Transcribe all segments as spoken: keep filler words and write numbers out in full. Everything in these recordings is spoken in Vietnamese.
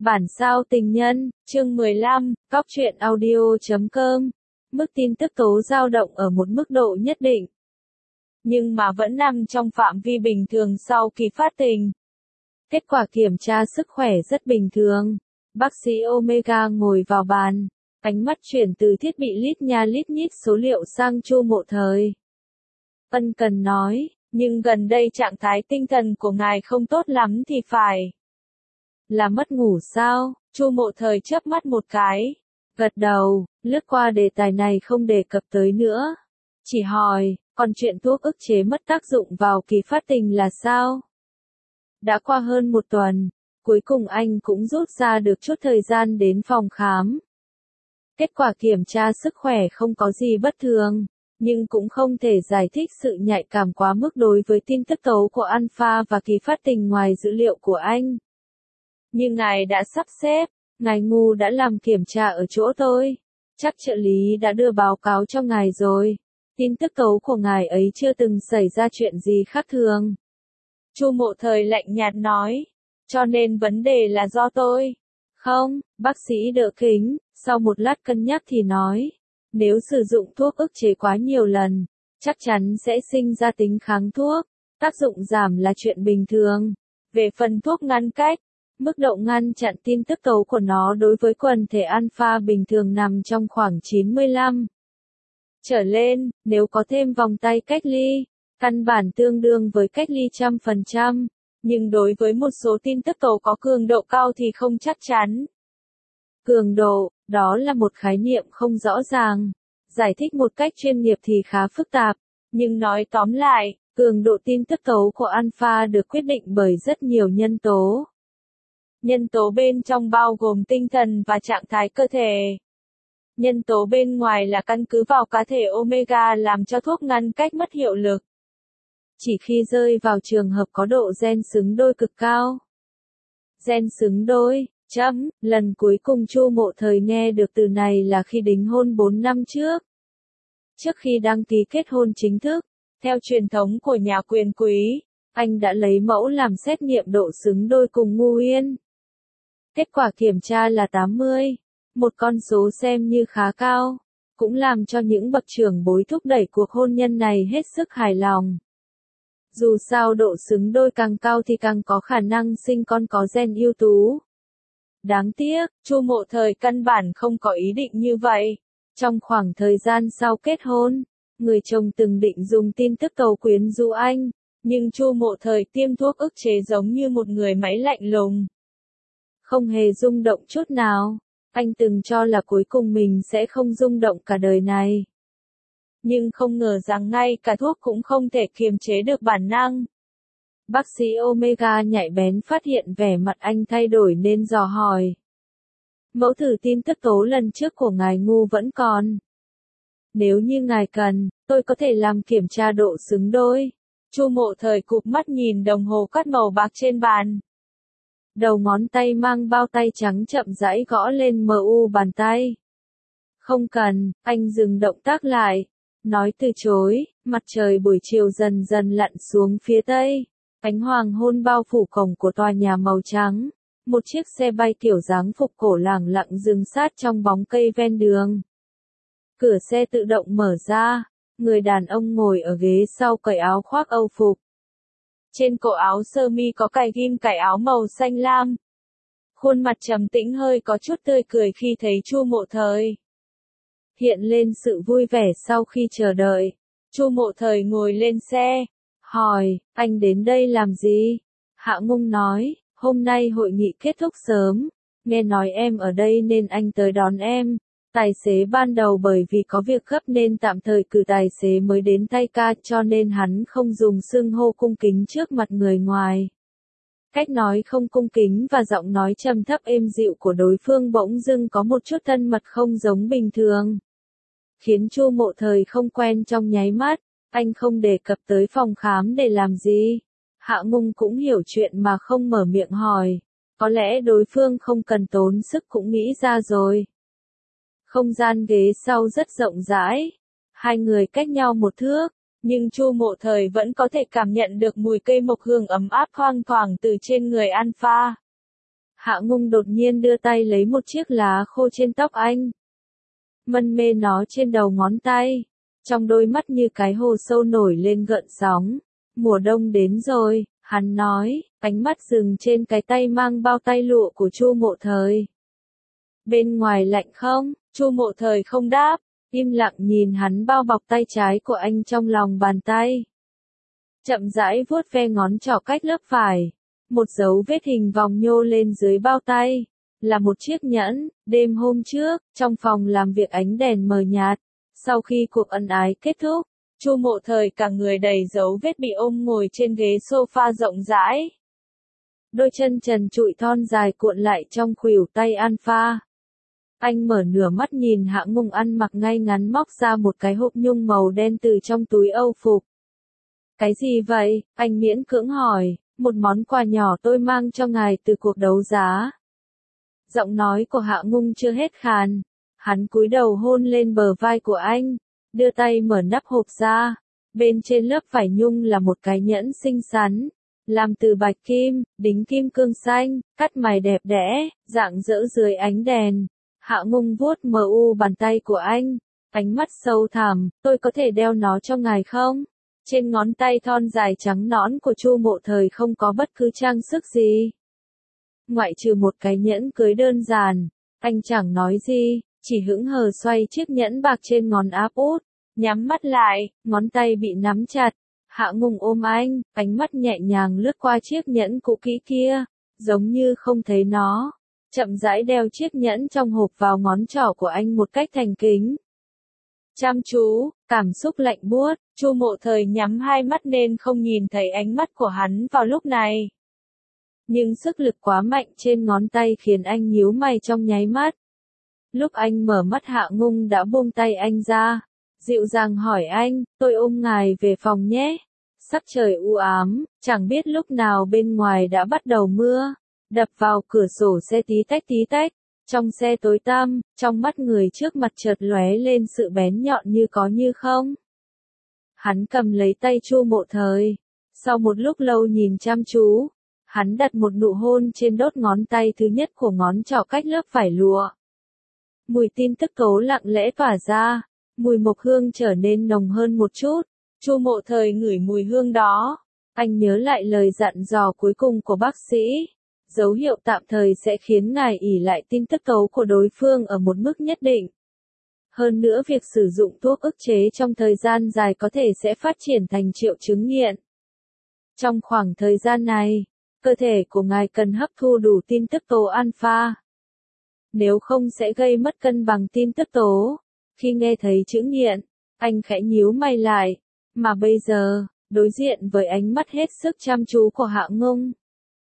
Bản sao tình nhân, chương mười lăm, góc truyện audio chấm com. Mức tin tức tố dao động ở một mức độ nhất định, nhưng mà vẫn nằm trong phạm vi bình thường sau khi phát tình. Kết quả kiểm tra sức khỏe rất bình thường. Bác sĩ Omega ngồi vào bàn, ánh mắt chuyển từ thiết bị lít nha lít nhít số liệu sang Chu Mộ Thời. Ân cần nói, nhưng gần đây trạng thái tinh thần của ngài không tốt lắm thì phải. Là mất ngủ sao? Chu Mộ Thời chớp mắt một cái, gật đầu, lướt qua đề tài này không đề cập tới nữa. Chỉ hỏi, còn chuyện thuốc ức chế mất tác dụng vào kỳ phát tình là sao? Đã qua hơn một tuần, cuối cùng anh cũng rút ra được chút thời gian đến phòng khám. Kết quả kiểm tra sức khỏe không có gì bất thường, nhưng cũng không thể giải thích sự nhạy cảm quá mức đối với tin tức tố của alpha và kỳ phát tình ngoài dữ liệu của anh. Nhưng ngài đã sắp xếp, ngài ngu đã làm kiểm tra ở chỗ tôi. Chắc trợ lý đã đưa báo cáo cho ngài rồi. Tin tức tố của ngài ấy chưa từng xảy ra chuyện gì khác thường. Chu Mộ Thời lạnh nhạt nói, cho nên vấn đề là do tôi. Không, bác sĩ đỡ kính, sau một lát cân nhắc thì nói, nếu sử dụng thuốc ức chế quá nhiều lần, chắc chắn sẽ sinh ra tính kháng thuốc, tác dụng giảm là chuyện bình thường. Về phần thuốc ngăn cách, mức độ ngăn chặn tin tức tố của nó đối với quần thể alpha bình thường nằm trong khoảng chín mươi lăm trở lên, nếu có thêm vòng tay cách ly, căn bản tương đương với cách ly trăm phần trăm, nhưng đối với một số tin tức tố có cường độ cao thì không chắc chắn. Cường độ, đó là một khái niệm không rõ ràng, giải thích một cách chuyên nghiệp thì khá phức tạp, nhưng nói tóm lại, cường độ tin tức tố của alpha được quyết định bởi rất nhiều nhân tố. Nhân tố bên trong bao gồm tinh thần và trạng thái cơ thể. Nhân tố bên ngoài là căn cứ vào cá thể omega làm cho thuốc ngăn cách mất hiệu lực. Chỉ khi rơi vào trường hợp có độ gen xứng đôi cực cao. Gen xứng đôi, chấm, lần cuối cùng Chu Mộ Thời nghe được từ này là khi đính hôn bốn năm trước. Trước khi đăng ký kết hôn chính thức, theo truyền thống của nhà quyền quý, anh đã lấy mẫu làm xét nghiệm độ xứng đôi cùng Ngu Uyên. Kết quả kiểm tra là tám mươi, một con số xem như khá cao, cũng làm cho những bậc trưởng bối thúc đẩy cuộc hôn nhân này hết sức hài lòng. Dù sao độ xứng đôi càng cao thì càng có khả năng sinh con có gen ưu tú. Đáng tiếc, Chu Mộ Thời căn bản không có ý định như vậy. Trong khoảng thời gian sau kết hôn, người chồng từng định dùng tin tức tố quyến rũ anh, nhưng Chu Mộ Thời tiêm thuốc ức chế giống như một người máy lạnh lùng. Không hề rung động chút nào, anh từng cho là cuối cùng mình sẽ không rung động cả đời này. Nhưng không ngờ rằng ngay cả thuốc cũng không thể kiềm chế được bản năng. Bác sĩ Omega nhạy bén phát hiện vẻ mặt anh thay đổi nên dò hỏi. Mẫu thử tin tức tố lần trước của ngài Ngu vẫn còn. Nếu như ngài cần, tôi có thể làm kiểm tra độ xứng đôi. Chu Mộ Thời cụp mắt nhìn đồng hồ cắt màu bạc trên bàn. Đầu ngón tay mang bao tay trắng chậm rãi gõ lên em u bàn tay. Không cần, anh dừng động tác lại. Nói từ chối, mặt trời buổi chiều dần dần lặn xuống phía tây. Ánh hoàng hôn bao phủ cổng của tòa nhà màu trắng. Một chiếc xe bay kiểu dáng phục cổ lẳng lặng dừng sát trong bóng cây ven đường. Cửa xe tự động mở ra. Người đàn ông ngồi ở ghế sau cởi áo khoác âu phục. Trên cổ áo sơ mi có cài ghim cài áo màu xanh lam. Khuôn mặt trầm tĩnh hơi có chút tươi cười khi thấy Chu Mộ Thời. Hiện lên sự vui vẻ sau khi chờ đợi. Chu Mộ Thời ngồi lên xe, hỏi, anh đến đây làm gì? Hạ Ngung nói, hôm nay hội nghị kết thúc sớm, nghe nói em ở đây nên anh tới đón em. Tài xế ban đầu bởi vì có việc gấp nên tạm thời cử tài xế mới đến thay ca cho nên hắn không dùng xưng hô cung kính trước mặt người ngoài. Cách nói không cung kính và giọng nói trầm thấp êm dịu của đối phương bỗng dưng có một chút thân mật không giống bình thường. Khiến Chu Mộ Thời không quen trong nháy mắt, anh không đề cập tới phòng khám để làm gì. Hạ Ngung cũng hiểu chuyện mà không mở miệng hỏi, có lẽ đối phương không cần tốn sức cũng nghĩ ra rồi. Không gian ghế sau rất rộng rãi, hai người cách nhau một thước, nhưng Chu Mộ Thời vẫn có thể cảm nhận được mùi cây mộc hương ấm áp thoang thoảng từ trên người alpha. Hạ Ngung đột nhiên đưa tay lấy một chiếc lá khô trên tóc anh. Mân mê nó trên đầu ngón tay. Trong đôi mắt như cái hồ sâu nổi lên gợn sóng. Mùa đông đến rồi, hắn nói, ánh mắt dừng trên cái tay mang bao tay lụa của Chu Mộ Thời. Bên ngoài lạnh không? Chu Mộ Thời không đáp, im lặng nhìn hắn bao bọc tay trái của anh trong lòng bàn tay. Chậm rãi vuốt ve ngón trỏ cách lớp phải. Một dấu vết hình vòng nhô lên dưới bao tay. Là một chiếc nhẫn, đêm hôm trước, trong phòng làm việc ánh đèn mờ nhạt. Sau khi cuộc ân ái kết thúc, Chu Mộ Thời cả người đầy dấu vết bị ôm ngồi trên ghế sofa rộng rãi. Đôi chân trần trụi thon dài cuộn lại trong khuỷu tay alpha. Anh mở nửa mắt nhìn Hạ Ngung ăn mặc ngay ngắn móc ra một cái hộp nhung màu đen từ trong túi âu phục. Cái gì vậy? Anh miễn cưỡng hỏi, một món quà nhỏ tôi mang cho ngài từ cuộc đấu giá. Giọng nói của Hạ Ngung chưa hết khàn. Hắn cúi đầu hôn lên bờ vai của anh, đưa tay mở nắp hộp ra. Bên trên lớp vải nhung là một cái nhẫn xinh xắn, làm từ bạch kim, đính kim cương xanh, cắt mài đẹp đẽ, rạng rỡ dưới ánh đèn. Hạ Ngung vuốt mờ u bàn tay của anh, ánh mắt sâu thẳm, tôi có thể đeo nó cho ngài không? Trên ngón tay thon dài trắng nõn của Chu Mộ Thời không có bất cứ trang sức gì. Ngoại trừ một cái nhẫn cưới đơn giản, anh chẳng nói gì, chỉ hững hờ xoay chiếc nhẫn bạc trên ngón áp út, nhắm mắt lại, ngón tay bị nắm chặt. Hạ Ngung ôm anh, ánh mắt nhẹ nhàng lướt qua chiếc nhẫn cũ kỹ kia, giống như không thấy nó. Chậm rãi đeo chiếc nhẫn trong hộp vào ngón trỏ của anh một cách thành kính. Chăm chú, cảm xúc lạnh buốt, Chu Mộ Thời nhắm hai mắt nên không nhìn thấy ánh mắt của hắn vào lúc này. Nhưng sức lực quá mạnh trên ngón tay khiến anh nhíu mày trong nháy mắt. Lúc anh mở mắt Hạ Ngung đã buông tay anh ra, dịu dàng hỏi anh, tôi ôm ngài về phòng nhé. Sắc trời u ám, chẳng biết lúc nào bên ngoài đã bắt đầu mưa, đập vào cửa sổ xe tí tách tí tách. Trong xe tối tăm, trong mắt người trước mặt chợt lóe lên sự bén nhọn như có như không. Hắn cầm lấy tay Chu Mộ Thời. Sau một lúc lâu nhìn chăm chú, hắn đặt một nụ hôn trên đốt ngón tay thứ nhất của ngón trỏ cách lớp vải lụa. Mùi tin tức tố lặng lẽ tỏa ra, mùi mộc hương trở nên nồng hơn một chút. Chu Mộ Thời ngửi mùi hương đó, anh nhớ lại lời dặn dò cuối cùng của bác sĩ. Dấu hiệu tạm thời sẽ khiến ngài ỷ lại tin tức tố của đối phương ở một mức nhất định. Hơn nữa việc sử dụng thuốc ức chế trong thời gian dài có thể sẽ phát triển thành triệu chứng nghiện. Trong khoảng thời gian này, cơ thể của ngài cần hấp thu đủ tin tức tố alpha. Nếu không sẽ gây mất cân bằng tin tức tố. Khi nghe thấy chữ nghiện, anh khẽ nhíu mày lại. Mà bây giờ, đối diện với ánh mắt hết sức chăm chú của Hạ Ngung,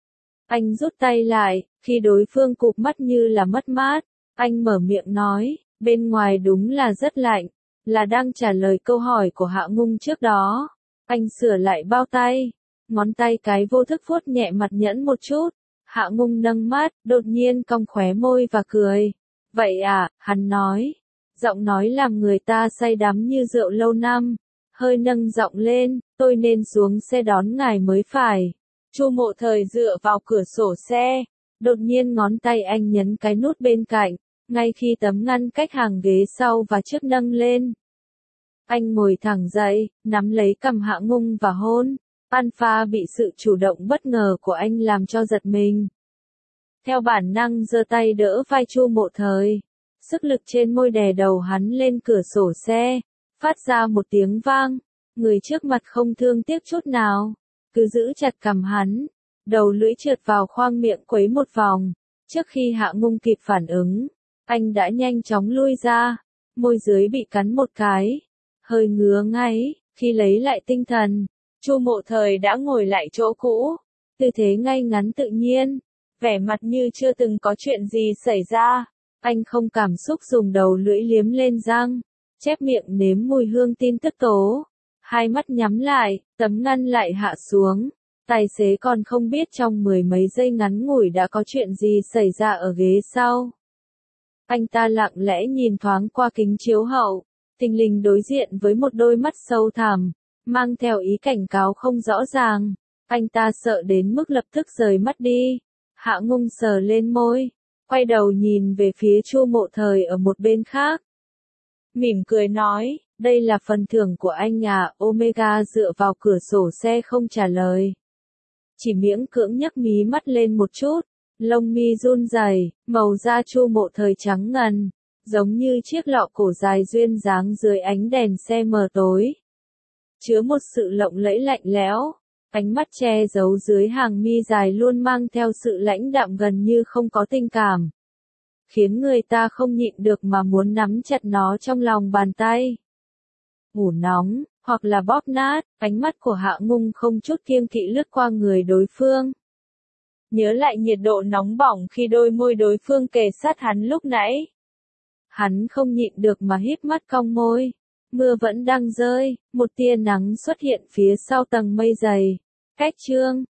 anh rút tay lại, khi đối phương cụp mắt như là mất mát, anh mở miệng nói, bên ngoài đúng là rất lạnh, là đang trả lời câu hỏi của Hạ Ngung trước đó. Anh sửa lại bao tay, ngón tay cái vô thức vuốt nhẹ mặt nhẫn một chút. Hạ Ngung nâng mắt, đột nhiên cong khóe môi và cười. Vậy à, hắn nói. Giọng nói làm người ta say đắm như rượu lâu năm. Hơi nâng giọng lên, tôi nên xuống xe đón ngài mới phải. Chu Mộ Thời dựa vào cửa sổ xe, đột nhiên ngón tay anh nhấn cái nút bên cạnh, ngay khi tấm ngăn cách hàng ghế sau và trước nâng lên. Anh ngồi thẳng dậy, nắm lấy cằm Hạ Ngung và hôn. Alpha bị sự chủ động bất ngờ của anh làm cho giật mình. Theo bản năng giơ tay đỡ vai Chu Mộ Thời. Sức lực trên môi đè đầu hắn lên cửa sổ xe, phát ra một tiếng vang. Người trước mặt không thương tiếc chút nào, cứ giữ chặt cằm hắn, đầu lưỡi trượt vào khoang miệng quấy một vòng. Trước khi Hạ Ngung kịp phản ứng, anh đã nhanh chóng lui ra, môi dưới bị cắn một cái, hơi ngứa ngáy. Khi lấy lại tinh thần, Chu Mộ Thời đã ngồi lại chỗ cũ, tư thế ngay ngắn tự nhiên, vẻ mặt như chưa từng có chuyện gì xảy ra. Anh không cảm xúc dùng đầu lưỡi liếm lên răng, chép miệng nếm mùi hương tin tức tố. Hai mắt nhắm lại, tấm ngăn lại hạ xuống. Tài xế còn không biết trong mười mấy giây ngắn ngủi đã có chuyện gì xảy ra ở ghế sau. Anh ta lặng lẽ nhìn thoáng qua kính chiếu hậu, thình lình đối diện với một đôi mắt sâu thẳm, mang theo ý cảnh cáo không rõ ràng. Anh ta sợ đến mức lập tức rời mắt đi. Hạ Ngung sờ lên môi, quay đầu nhìn về phía Chu Mộ Thời ở một bên khác. Mỉm cười nói, đây là phần thưởng của anh à. Omega dựa vào cửa sổ xe không trả lời. Chỉ miễn cưỡng nhấc mí mắt lên một chút, lông mi run rẩy, màu da Chu Mộ Thời trắng ngần, giống như chiếc lọ cổ dài duyên dáng dưới ánh đèn xe mờ tối. Chứa một sự lộng lẫy lạnh lẽo, ánh mắt che giấu dưới hàng mi dài luôn mang theo sự lãnh đạm gần như không có tình cảm. Khiến người ta không nhịn được mà muốn nắm chặt nó trong lòng bàn tay. Ngủ nóng, hoặc là bóp nát, ánh mắt của Hạ Ngung không chút kiêng kỵ lướt qua người đối phương. Nhớ lại nhiệt độ nóng bỏng khi đôi môi đối phương kề sát hắn lúc nãy. Hắn không nhịn được mà híp mắt cong môi. Mưa vẫn đang rơi, một tia nắng xuất hiện phía sau tầng mây dày. Cách chương